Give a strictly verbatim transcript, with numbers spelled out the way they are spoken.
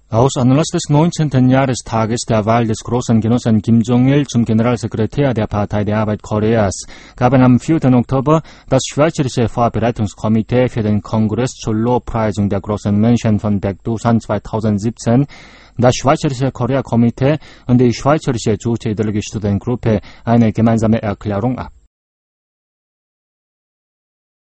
Aus Anlass des neunzehnten Jahrestages der Wahl des großen Genossen Kim Jong-il zum Generalsekretär der Partei der Arbeit Koreas gaben am vierten Oktober das Schweizerische Vorbereitungskomitee für den Kongress zur Lobpreisung der großen Menschen von Baekdusan zweitausendsiebzehn, das Schweizerische Korea-Komitee und die Schweizerische Juche-Ideologie-Studentengruppe eine gemeinsame Erklärung ab.